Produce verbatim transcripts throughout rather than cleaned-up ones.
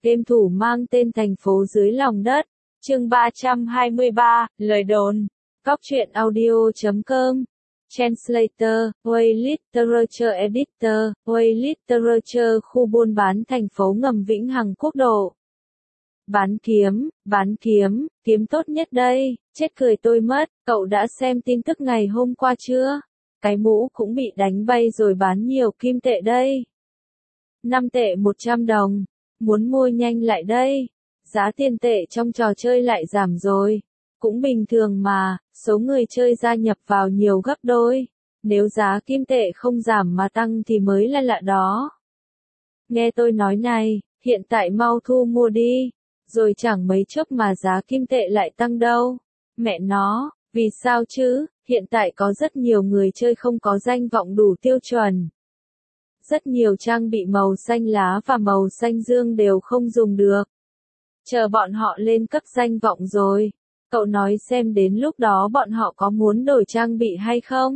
game thủ mang tên Thành phố dưới lòng đất. Chương ba trăm hai mươi ba, lời đồn. Góc truyện audio chấm com. Translator, Way Literature Editor, Way Literature khu buôn bán thành phố ngầm Vĩnh Hằng Quốc độ. Bán kiếm, bán kiếm, kiếm tốt nhất đây, chết cười tôi mất, cậu đã xem tin tức ngày hôm qua chưa? Cái mũ cũng bị đánh bay rồi bán nhiều kim tệ đây. năm tệ một trăm đồng, muốn mua nhanh lại đây, giá tiền tệ trong trò chơi lại giảm rồi. Cũng bình thường mà, số người chơi gia nhập vào nhiều gấp đôi. Nếu giá kim tệ không giảm mà tăng thì mới là lạ đó. Nghe tôi nói này, hiện tại mau thu mua đi. Rồi chẳng mấy chốc mà giá kim tệ lại tăng đâu. Mẹ nó, vì sao chứ, hiện tại có rất nhiều người chơi không có danh vọng đủ tiêu chuẩn. Rất nhiều trang bị màu xanh lá và màu xanh dương đều không dùng được. Chờ bọn họ lên cấp danh vọng rồi. Cậu nói xem đến lúc đó bọn họ có muốn đổi trang bị hay không?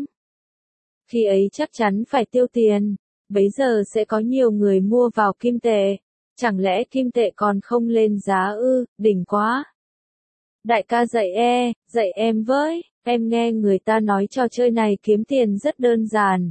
Khi ấy chắc chắn phải tiêu tiền. Bấy giờ sẽ có nhiều người mua vào kim tệ. Chẳng lẽ kim tệ còn không lên giá ư, đỉnh quá. Đại ca dạy e, dạy em với, em nghe người ta nói trò chơi này kiếm tiền rất đơn giản.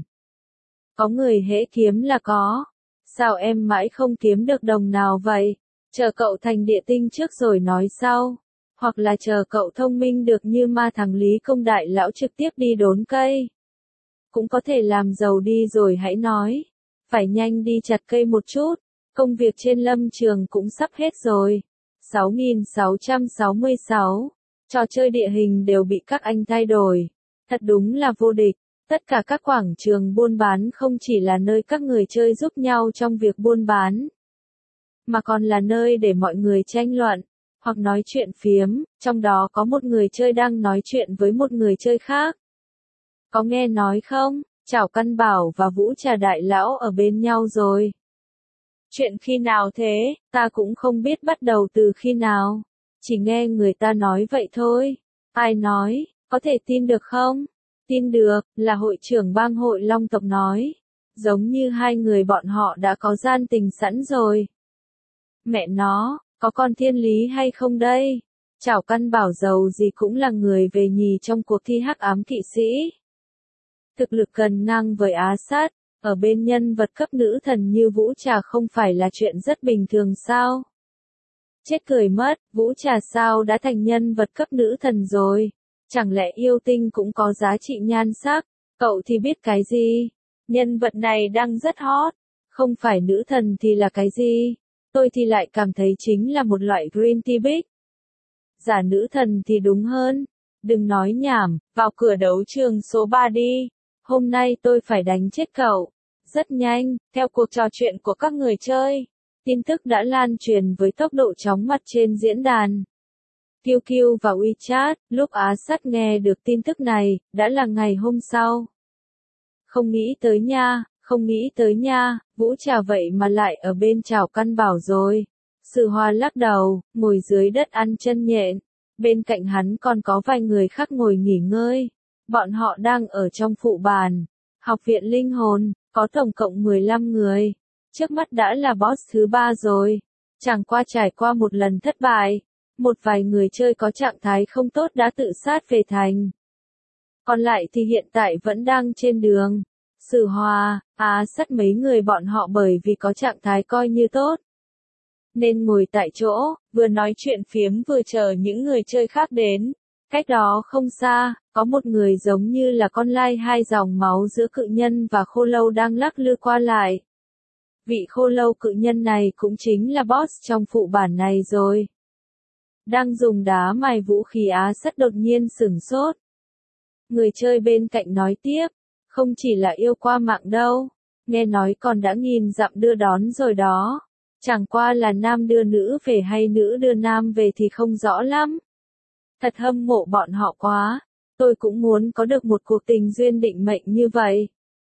Có người hễ kiếm là có. Sao em mãi không kiếm được đồng nào vậy? Chờ cậu thành địa tinh trước rồi nói sau. Hoặc là chờ cậu thông minh được như ma thằng Lý Công Đại Lão trực tiếp đi đốn cây. Cũng có thể làm giàu đi rồi hãy nói. Phải nhanh đi chặt cây một chút. Công việc trên lâm trường cũng sắp hết rồi. sáu nghìn sáu trăm sáu mươi sáu. Trò chơi địa hình đều bị các anh thay đổi. Thật đúng là vô địch. Tất cả các quảng trường buôn bán không chỉ là nơi các người chơi giúp nhau trong việc buôn bán. Mà còn là nơi để mọi người tranh luận. Hoặc nói chuyện phiếm, trong đó có một người chơi đang nói chuyện với một người chơi khác. Có nghe nói không, Trảo Căn Bảo và Vũ Trà Đại Lão ở bên nhau rồi. Chuyện khi nào thế, ta cũng không biết bắt đầu từ khi nào. Chỉ nghe người ta nói vậy thôi. Ai nói, có thể tin được không? Tin được, là hội trưởng bang hội Long tộc nói. Giống như hai người bọn họ đã có gian tình sẵn rồi. Mẹ nó, có con thiên lý hay không đây? Trảo Căn Bảo giàu gì cũng là người về nhì trong cuộc thi hắc ám kỵ sĩ. Thực lực gần ngang với Á Sát, ở bên nhân vật cấp nữ thần như Vũ Trà không phải là chuyện rất bình thường sao? Chết cười mất, Vũ Trà sao đã thành nhân vật cấp nữ thần rồi? Chẳng lẽ yêu tinh cũng có giá trị nhan sắc? Cậu thì biết cái gì? Nhân vật này đang rất hot. Không phải nữ thần thì là cái gì? Tôi thì lại cảm thấy chính là một loại green tea big. Giả nữ thần thì đúng hơn. Đừng nói nhảm, vào cửa đấu trường số ba đi. Hôm nay tôi phải đánh chết cậu. Rất nhanh, theo cuộc trò chuyện của các người chơi, tin tức đã lan truyền với tốc độ chóng mặt trên diễn đàn. quy kiu và WeChat, lúc Á Sát nghe được tin tức này, đã là ngày hôm sau. Không nghĩ tới nha, không nghĩ tới nha, Vũ Trà vậy mà lại ở bên Trảo Căn Bảo rồi. Sử Hoa lắc đầu, ngồi dưới đất ăn chân nhện. Bên cạnh hắn còn có vài người khác ngồi nghỉ ngơi. Bọn họ đang ở trong phụ bàn. Học viện linh hồn, có tổng cộng mười lăm người. Trước mắt đã là boss thứ ba rồi. Chẳng qua trải qua một lần thất bại. Một vài người chơi có trạng thái không tốt đã tự sát về thành. Còn lại thì hiện tại vẫn đang trên đường. Sử Hoa, Á Sát mấy người bọn họ bởi vì có trạng thái coi như tốt. Nên ngồi tại chỗ, vừa nói chuyện phiếm vừa chờ những người chơi khác đến. Cách đó không xa, có một người giống như là con lai hai dòng máu giữa cự nhân và khô lâu đang lắc lư qua lại. Vị khô lâu cự nhân này cũng chính là boss trong phụ bản này rồi. Đang dùng đá mài vũ khí Á Sát đột nhiên sửng sốt. Người chơi bên cạnh nói tiếp, không chỉ là yêu qua mạng đâu, nghe nói còn đã nghìn dặm đưa đón rồi đó. Chẳng qua là nam đưa nữ về hay nữ đưa nam về thì không rõ lắm. Thật hâm mộ bọn họ quá, tôi cũng muốn có được một cuộc tình duyên định mệnh như vậy.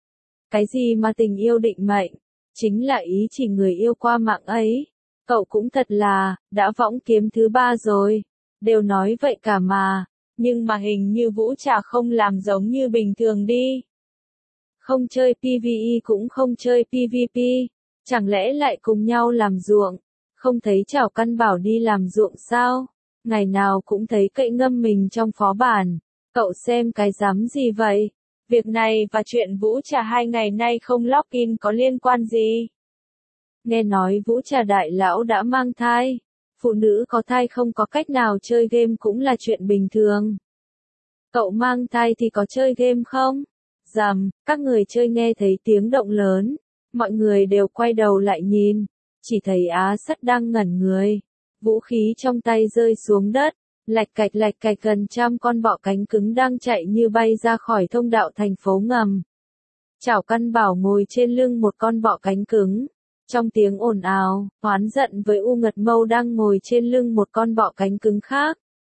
Cái gì mà tình yêu định mệnh? Chính là ý chỉ người yêu qua mạng ấy. Cậu cũng thật là, đã võng kiếm thứ ba rồi. Đều nói vậy cả mà, nhưng mà hình như Vũ Trà không làm giống như bình thường đi. Không chơi pê vê e cũng không chơi pê vê pê, chẳng lẽ lại cùng nhau làm ruộng? Không thấy Trảo Căn Bảo đi làm ruộng sao? Ngày nào cũng thấy cậy ngâm mình trong phó bản. Cậu xem cái rắm gì vậy? Việc này và chuyện Vũ Trà hai ngày nay không login có liên quan gì? Nghe nói Vũ Trà đại lão đã mang thai. Phụ nữ có thai không có cách nào chơi game cũng là chuyện bình thường. Cậu mang thai thì có chơi game không? Rầm, các người chơi nghe thấy tiếng động lớn. Mọi người đều quay đầu lại nhìn. Chỉ thấy Á Sắt đang ngẩn người. Vũ khí trong tay rơi xuống đất. Lạch cạch lạch cạch gần trăm con bọ cánh cứng đang chạy như bay ra khỏi thông đạo thành phố ngầm. Trảo Căn Bảo ngồi trên lưng một con bọ cánh cứng. Trong tiếng ồn ào, oán giận với U Ngật Mâu đang ngồi trên lưng một con bọ cánh cứng khác.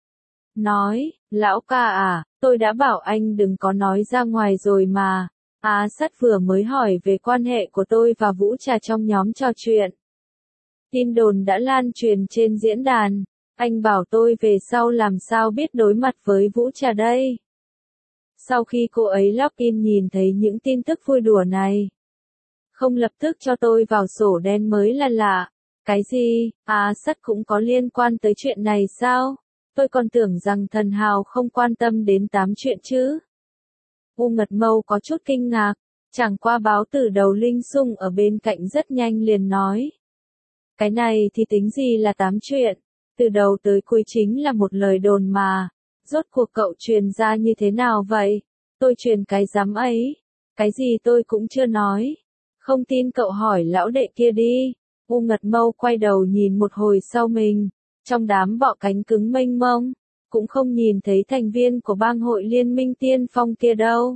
Nói, lão ca à, tôi đã bảo anh đừng có nói ra ngoài rồi mà. Á Sắt vừa mới hỏi về quan hệ của tôi và Vũ Trà trong nhóm trò chuyện. Tin đồn đã lan truyền trên diễn đàn. Anh bảo tôi về sau làm sao biết đối mặt với Vũ Trà đây. Sau khi cô ấy login nhìn thấy những tin tức vui đùa này, không lập tức cho tôi vào sổ đen mới là lạ. Cái gì, Á Sắt cũng có liên quan tới chuyện này sao? Tôi còn tưởng rằng thần hào không quan tâm đến tám chuyện chứ. U Ngật Mâu có chút kinh ngạc, chẳng qua báo tử đầu Linh Sung ở bên cạnh rất nhanh liền nói. Cái này thì tính gì là tám chuyện, từ đầu tới cuối chính là một lời đồn mà, rốt cuộc cậu truyền ra như thế nào vậy? Tôi truyền cái rắm ấy, cái gì tôi cũng chưa nói. Không tin cậu hỏi lão đệ kia đi. U Ngật Mâu quay đầu nhìn một hồi sau mình, trong đám bọ cánh cứng mênh mông, cũng không nhìn thấy thành viên của bang hội Liên minh Tiên Phong kia đâu.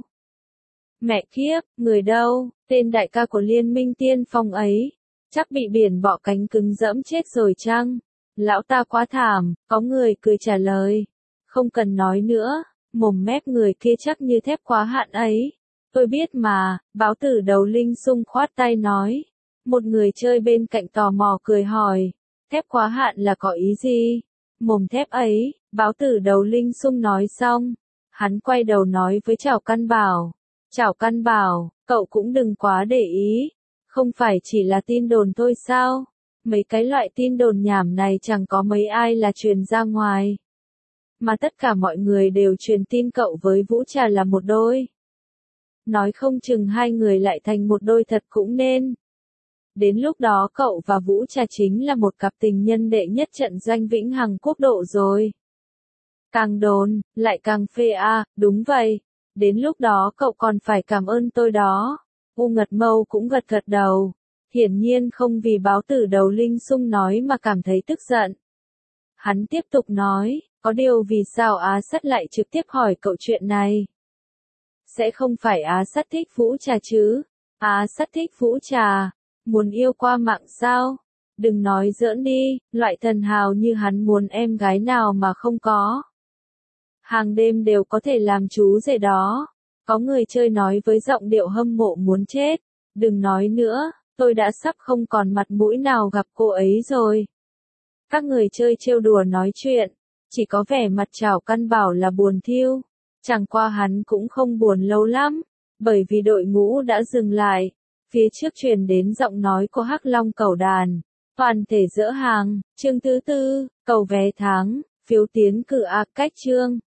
Mẹ kiếp, người đâu, tên đại ca của Liên minh Tiên Phong ấy, chắc bị biển bọ cánh cứng dẫm chết rồi chăng? Lão ta quá thảm, có người cười trả lời. Không cần nói nữa, mồm mép người kia chắc như thép quá hạn ấy. Tôi biết mà, báo tử đầu Linh Sung khoát tay nói. Một người chơi bên cạnh tò mò cười hỏi, thép quá hạn là có ý gì? Mồm thép ấy, báo tử đầu Linh Sung nói xong. Hắn quay đầu nói với Trảo Căn Bảo. Trảo Căn Bảo, cậu cũng đừng quá để ý. Không phải chỉ là tin đồn thôi sao? Mấy cái loại tin đồn nhảm này chẳng có mấy ai là truyền ra ngoài. Mà tất cả mọi người đều truyền tin cậu với Vũ Trà là một đôi. Nói không chừng hai người lại thành một đôi thật cũng nên. Đến lúc đó cậu và Vũ Trà chính là một cặp tình nhân đệ nhất trận doanh vĩnh hằng quốc độ rồi. Càng đồn, lại càng phê a, đúng vậy. Đến lúc đó cậu còn phải cảm ơn tôi đó. U Ngật Mâu cũng gật gật đầu. Hiển nhiên không vì báo tử đầu Linh Sung nói mà cảm thấy tức giận. Hắn tiếp tục nói, có điều vì sao Á Sắt lại trực tiếp hỏi cậu chuyện này? Sẽ không phải Á Sắt thích Vũ Trà chứ? Á Sắt thích Vũ Trà, muốn yêu qua mạng sao? Đừng nói giỡn đi, loại thần hào như hắn muốn em gái nào mà không có. Hàng đêm đều có thể làm chú rể đó. Có người chơi nói với giọng điệu hâm mộ muốn chết. Đừng nói nữa, tôi đã sắp không còn mặt mũi nào gặp cô ấy rồi. Các người chơi trêu đùa nói chuyện, chỉ có vẻ mặt Trảo Căn Bảo là buồn thiêu. Chẳng qua hắn cũng không buồn lâu lắm, bởi vì đội ngũ đã dừng lại. Phía trước truyền đến giọng nói của Hắc Long Cẩu Đàn. Toàn thể dỡ hàng, chương thứ tư, cầu vé tháng, phiếu tiến cử a cách chương.